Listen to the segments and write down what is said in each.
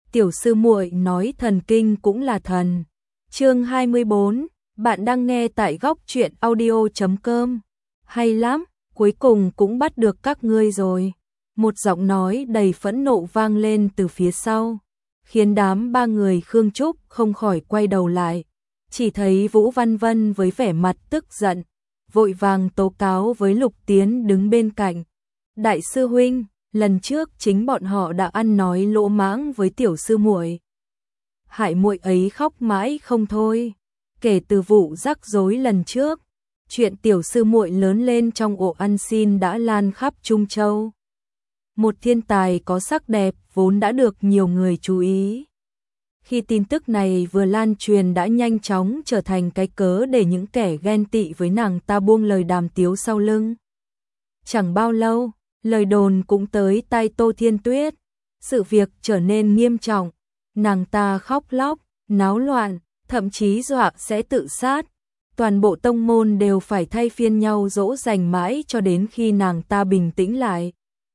tiểu sư muội nói thần kinh cũng là thần. Chương 24, bạn đang nghe tại góc truyện audio.com. Hay lắm, cuối cùng cũng bắt được các ngươi rồi. Một giọng nói đầy phẫn nộ vang lên từ phía sau, khiến đám ba người Khương Trúc không khỏi quay đầu lại. Chỉ thấy Vũ Văn Vân với vẻ mặt tức giận, vội vàng tố cáo với Lục Tiến đứng bên cạnh. Đại sư huynh, lần trước chính bọn họ đã ăn nói lỗ mãng với tiểu sư muội. Hại muội ấy khóc mãi không thôi. Kể từ vụ rắc rối lần trước, chuyện tiểu sư muội lớn lên trong ổ ăn xin đã lan khắp Trung Châu. Một thiên tài có sắc đẹp vốn đã được nhiều người chú ý. Khi tin tức này vừa lan truyền đã nhanh chóng trở thành cái cớ để những kẻ ghen tị với nàng ta buông lời đàm tiếu sau lưng. Chẳng bao lâu, lời đồn cũng tới tai Tô Thiên Tuyết. Sự việc trở nên nghiêm trọng, nàng ta khóc lóc, náo loạn, thậm chí dọa sẽ tự sát. Toàn bộ tông môn đều phải thay phiên nhau dỗ dành mãi cho đến khi nàng ta bình tĩnh lại.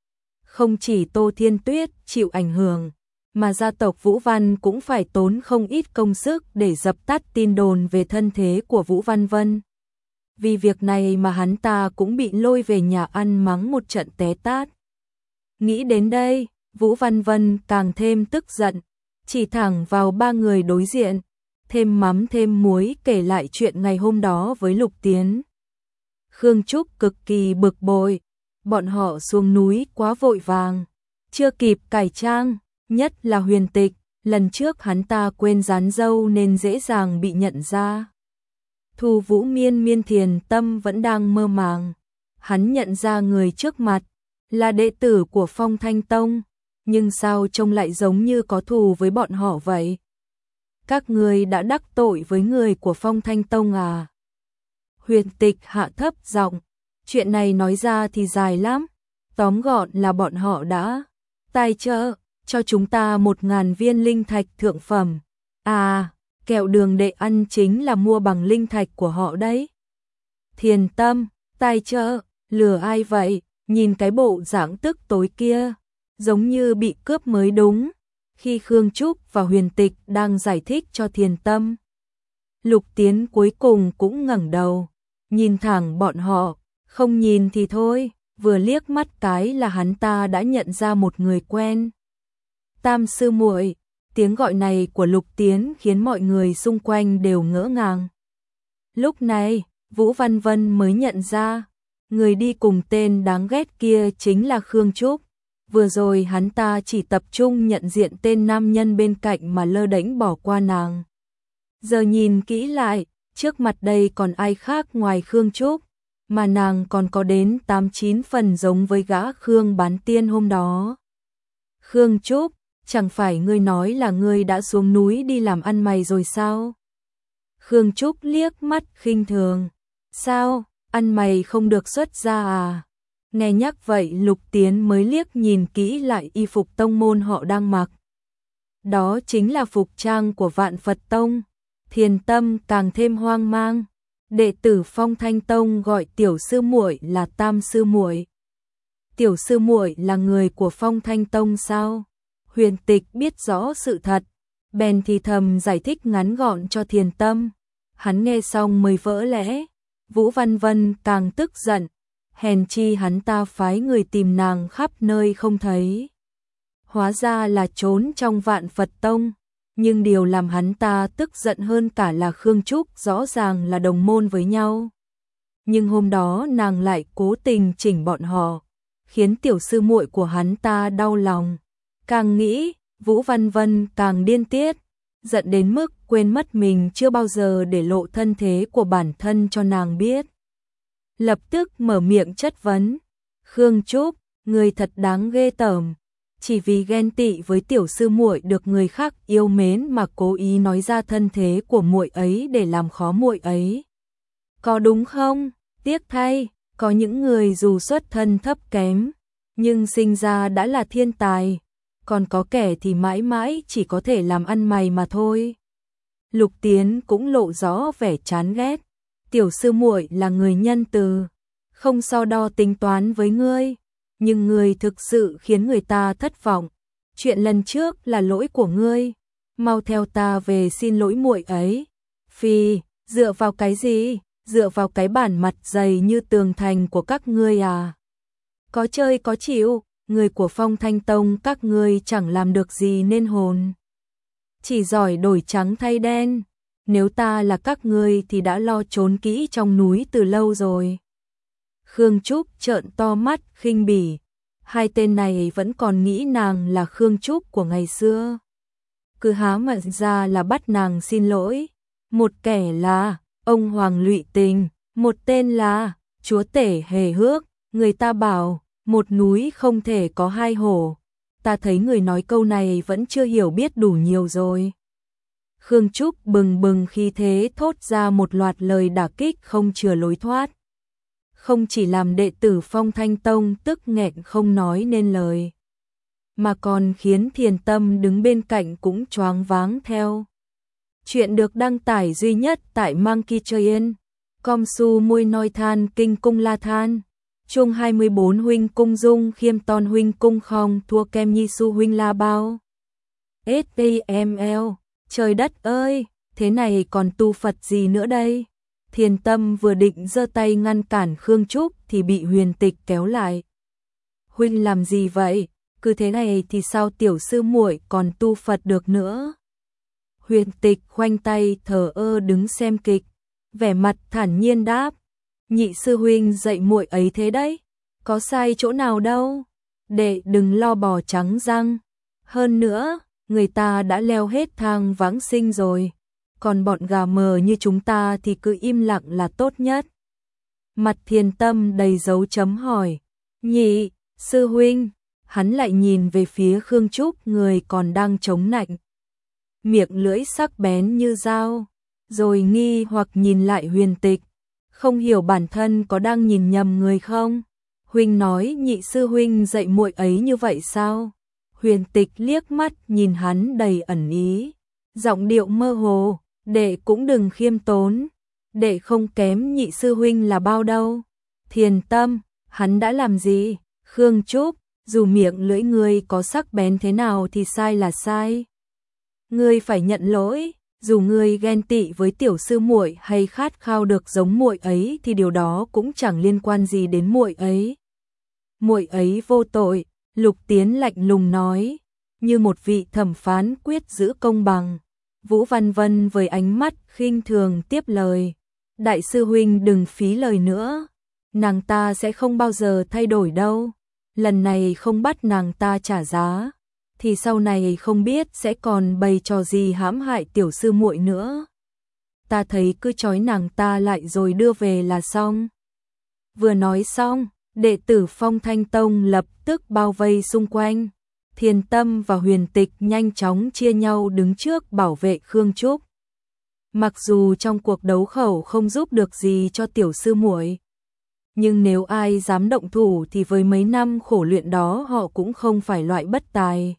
Không chỉ Tô Thiên Tuyết chịu ảnh hưởng, mà gia tộc Vũ Văn cũng phải tốn không ít công sức để dập tắt tin đồn về thân thế của Vũ Văn Vân. Vì việc này mà hắn ta cũng bị lôi về nhà ăn mắng một trận té tát. Nghĩ đến đây, Vũ Văn Vân càng thêm tức giận, chỉ thẳng vào ba người đối diện, thêm mắm thêm muối kể lại chuyện ngày hôm đó với Lục Tiến. Khương Trúc cực kỳ bực bội, bọn họ xuống núi quá vội vàng, chưa kịp cải trang, nhất là Huyền Tịch, lần trước hắn ta quên dán dâu nên dễ dàng bị nhận ra. Thu Vũ Miên thiền tâm vẫn đang mơ màng, hắn nhận ra người trước mặt là đệ tử của Phong Thanh Tông, nhưng sao trông lại giống như có thù với bọn họ vậy? Các ngươi đã đắc tội với người của Phong Thanh Tông à? Huyền Tịch hạ thấp giọng, chuyện này nói ra thì dài lắm, tóm gọn là bọn họ đã tài trợ cho chúng ta 1000 viên linh thạch thượng phẩm. À, kẹo đường đệ ăn chính là mua bằng linh thạch của họ đấy. Thiền tâm, tài trợ, lừa ai vậy? Nhìn cái bộ dạng tức tối kia, giống như bị cướp mới đúng. Khi Khương Trúc và Huyền Tịch đang giải thích cho Thiền tâm, Lục Tiến cuối cùng cũng ngẩng đầu, nhìn thẳng bọn họ, không nhìn thì thôi, vừa liếc mắt cái là hắn ta đã nhận ra một người quen. Tam sư muội, tiếng gọi này của Lục Tiến khiến mọi người xung quanh đều ngỡ ngàng. Lúc này, Vũ Văn Vân mới nhận ra, người đi cùng tên đáng ghét kia chính là Khương Trúc. Vừa rồi hắn ta chỉ tập trung nhận diện tên nam nhân bên cạnh mà lơ đễnh bỏ qua nàng. Giờ nhìn kỹ lại, trước mặt đây còn ai khác ngoài Khương Trúc, mà nàng còn có đến 8-9 phần giống với gã Khương bán tiên hôm đó. Khương Trúc, chẳng phải ngươi nói là ngươi đã xuống núi đi làm ăn mày rồi sao? Khương Trúc liếc mắt khinh thường. Sao, ăn mày không được xuất ra à? Nghe nhắc vậy Lục Tiến mới liếc nhìn kỹ lại y phục tông môn họ đang mặc. Đó chính là phục trang của Vạn Phật Tông. Thiền tâm càng thêm hoang mang. Đệ tử Phong Thanh Tông gọi tiểu sư muội là Tam sư muội. Tiểu sư muội là người của Phong Thanh Tông sao? Huyền Tịch biết rõ sự thật, bèn thì thầm giải thích ngắn gọn cho Thiền tâm. Hắn nghe xong mới vỡ lẽ. Vũ Văn Vân càng tức giận, hèn chi hắn ta phái người tìm nàng khắp nơi không thấy. Hóa ra là trốn trong Vạn Phật Tông, nhưng điều làm hắn ta tức giận hơn cả là Khương Trúc rõ ràng là đồng môn với nhau. Nhưng hôm đó nàng lại cố tình chỉnh bọn họ, khiến tiểu sư muội của hắn ta đau lòng. Càng nghĩ, Vũ Văn Vân càng điên tiết, giận đến mức quên mất mình chưa bao giờ để lộ thân thế của bản thân cho nàng biết. Lập tức mở miệng chất vấn. Khương Trúc, người thật đáng ghê tởm. Chỉ vì ghen tị với tiểu sư muội được người khác yêu mến mà cố ý nói ra thân thế của muội ấy để làm khó muội ấy. Có đúng không? Tiếc thay, có những người dù xuất thân thấp kém, nhưng sinh ra đã là thiên tài. Còn có kẻ thì mãi mãi chỉ có thể làm ăn mày mà thôi. Lục Tiến cũng lộ rõ vẻ chán ghét. Tiểu sư muội là người nhân từ, không so đo tính toán với ngươi, nhưng ngươi thực sự khiến người ta thất vọng. chuyện lần trước là lỗi của ngươi, mau theo ta về xin lỗi muội ấy. Phi, dựa vào cái gì? Dựa vào cái bản mặt dày như tường thành của các ngươi à? Có chơi có chịu, người của Phong Thanh Tông các ngươi chẳng làm được gì nên hồn. Chỉ giỏi đổi trắng thay đen, nếu ta là các ngươi thì đã lo trốn kỹ trong núi từ lâu rồi. Khương Trúc trợn to mắt khinh bỉ, hai tên này vẫn còn nghĩ nàng là Khương Trúc của ngày xưa. Cứ há miệng ra là bắt nàng xin lỗi, một kẻ là ông Hoàng Lụy Tình, một tên là chúa tể Hề Hước, người ta bảo một núi không thể có hai hổ. Ta thấy người nói câu này vẫn chưa hiểu biết đủ nhiều rồi. Khương Trúc bừng bừng khí thế thốt ra một loạt lời đả kích không chừa lối thoát. Không chỉ làm đệ tử Phong Thanh Tông tức nghẹn không nói nên lời, mà còn khiến Thiền Tâm đứng bên cạnh cũng choáng váng theo. Chuyện được đăng tải duy nhất tại Monkey Train, com su môi noi than kinh cung la than. Chung 24 huynh cung dung khiêm ton huynh cung không thua kem nhi su huynh la bao. STML, trời đất ơi, thế này còn tu Phật gì nữa đây? Thiền Tâm vừa định giơ tay ngăn cản Khương Trúc thì bị Huyền Tịch kéo lại. Huynh làm gì vậy? Cứ thế này thì sao tiểu sư muội còn tu Phật được nữa? Huyền Tịch khoanh tay thờ ơ đứng xem kịch, vẻ mặt thản nhiên đáp. Nhị sư huynh dạy muội ấy thế đấy, có sai chỗ nào đâu, đệ đừng lo bò trắng răng. Hơn nữa, người ta đã leo hết thang vãng sinh rồi, còn bọn gà mờ như chúng ta thì cứ im lặng là tốt nhất. Mặt Thiền Tâm đầy dấu chấm hỏi, nhị sư huynh, hắn lại nhìn về phía Khương Trúc người còn đang chống nạnh, miệng lưỡi sắc bén như dao, rồi nghi hoặc nhìn lại Huyền Tịch. Không hiểu bản thân có đang nhìn nhầm người không? Huynh nói nhị sư huynh dạy muội ấy như vậy sao? Huyền Tịch liếc mắt nhìn hắn đầy ẩn ý, giọng điệu mơ hồ, đệ cũng đừng khiêm tốn, đệ không kém nhị sư huynh là bao đâu. Thiền Tâm, hắn đã làm gì? Khương Trúc, dù miệng lưỡi ngươi có sắc bén thế nào thì sai là sai. Ngươi phải nhận lỗi. Dù ngươi ghen tị với tiểu sư muội hay khát khao được giống muội ấy thì điều đó cũng chẳng liên quan gì đến muội ấy. Muội ấy vô tội, Lục Tiến lạnh lùng nói, như một vị thẩm phán quyết giữ công bằng. Vũ Văn Vân với ánh mắt khinh thường tiếp lời, đại sư huynh đừng phí lời nữa, nàng ta sẽ không bao giờ thay đổi đâu. Lần này không bắt nàng ta trả giá thì sau này không biết sẽ còn bày trò gì hãm hại tiểu sư muội nữa. Ta thấy cứ trói nàng ta lại rồi đưa về là xong. Vừa nói xong, đệ tử Phong Thanh Tông lập tức bao vây xung quanh. Thiền Tâm và Huyền Tịch nhanh chóng chia nhau đứng trước bảo vệ Khương Trúc. Mặc dù trong cuộc đấu khẩu không giúp được gì cho tiểu sư muội, nhưng nếu ai dám động thủ thì với mấy năm khổ luyện đó họ cũng không phải loại bất tài.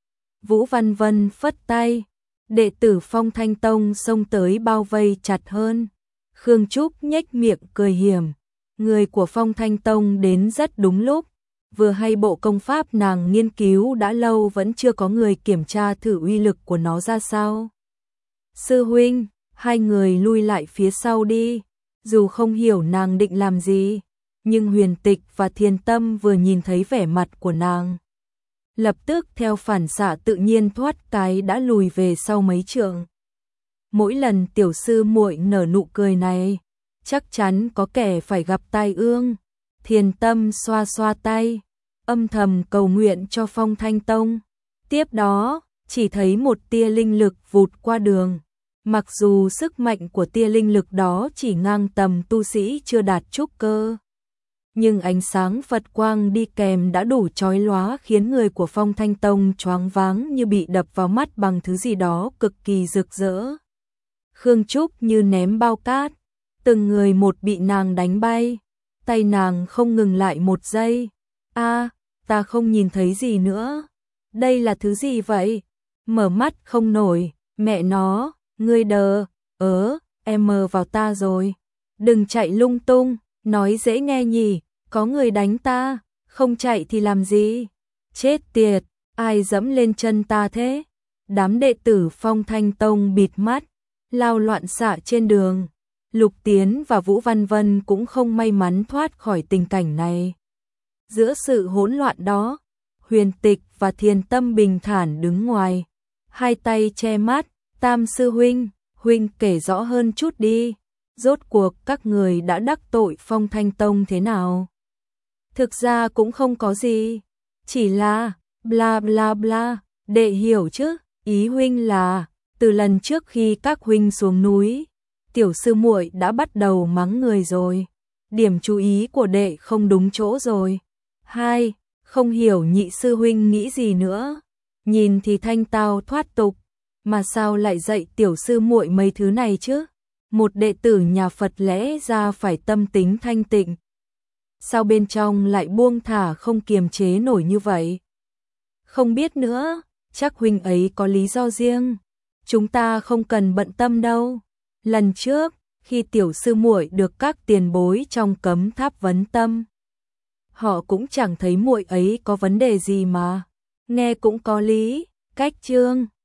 Vũ Văn Vân phất tay, đệ tử Phong Thanh Tông xông tới bao vây chặt hơn. Khương Trúc nhếch miệng cười hiểm, người của Phong Thanh Tông đến rất đúng lúc, vừa hay bộ công pháp nàng nghiên cứu đã lâu vẫn chưa có người kiểm tra thử uy lực của nó ra sao. Sư huynh, hai người lui lại phía sau đi, dù không hiểu nàng định làm gì, nhưng Huyền Tịch và Thiền Tâm vừa nhìn thấy vẻ mặt của nàng, lập tức theo phản xạ tự nhiên thoát cái đã lùi về sau mấy trượng. Mỗi lần tiểu sư muội nở nụ cười này, chắc chắn có kẻ phải gặp tai ương. Thiền Tâm xoa xoa tay, âm thầm cầu nguyện cho Phong Thanh Tông. Tiếp đó, chỉ thấy một tia linh lực vụt qua đường. Mặc dù sức mạnh của tia linh lực đó chỉ ngang tầm tu sĩ chưa đạt trúc cơ, nhưng ánh sáng Phật quang đi kèm đã đủ chói lóa khiến người của Phong Thanh Tông choáng váng như bị đập vào mắt bằng thứ gì đó cực kỳ rực rỡ. Khương Trúc như ném bao cát, từng người một bị nàng đánh bay, tay nàng không ngừng lại một giây. Ta không nhìn thấy gì nữa. Đây là thứ gì vậy? Mở mắt không nổi, mẹ nó, ngươi em mờ vào ta rồi. Đừng chạy lung tung, nói dễ nghe nhỉ, có người đánh ta, không chạy thì làm gì? Chết tiệt, ai dẫm lên chân ta thế? Đám đệ tử Phong Thanh Tông bịt mắt, lao loạn xạ trên đường. Lục Tiến và Vũ Văn Vân cũng không may mắn thoát khỏi tình cảnh này. Giữa sự hỗn loạn đó, Huyền Tịch và Thiền Tâm bình thản đứng ngoài, hai tay che mắt. Tam sư huynh kể rõ hơn chút đi, rốt cuộc các người đã đắc tội Phong Thanh Tông thế nào? Thực ra cũng không có gì, chỉ là bla bla bla, đệ hiểu chứ, ý huynh là từ lần trước khi các huynh xuống núi, tiểu sư muội đã bắt đầu mắng người rồi, điểm chú ý của đệ không đúng chỗ rồi. Hai, không hiểu nhị sư huynh nghĩ gì nữa, nhìn thì thanh tao thoát tục, mà sao lại dạy tiểu sư muội mấy thứ này chứ? Một đệ tử nhà Phật lẽ ra phải tâm tính thanh tịnh, sao bên trong lại buông thả không kiềm chế nổi như vậy? Không biết nữa, chắc huynh ấy có lý do riêng, chúng ta không cần bận tâm đâu. Lần trước, khi tiểu sư muội được các tiền bối trong Cấm Tháp vấn tâm, họ cũng chẳng thấy muội ấy có vấn đề gì mà, nghe cũng có lý. Cách chương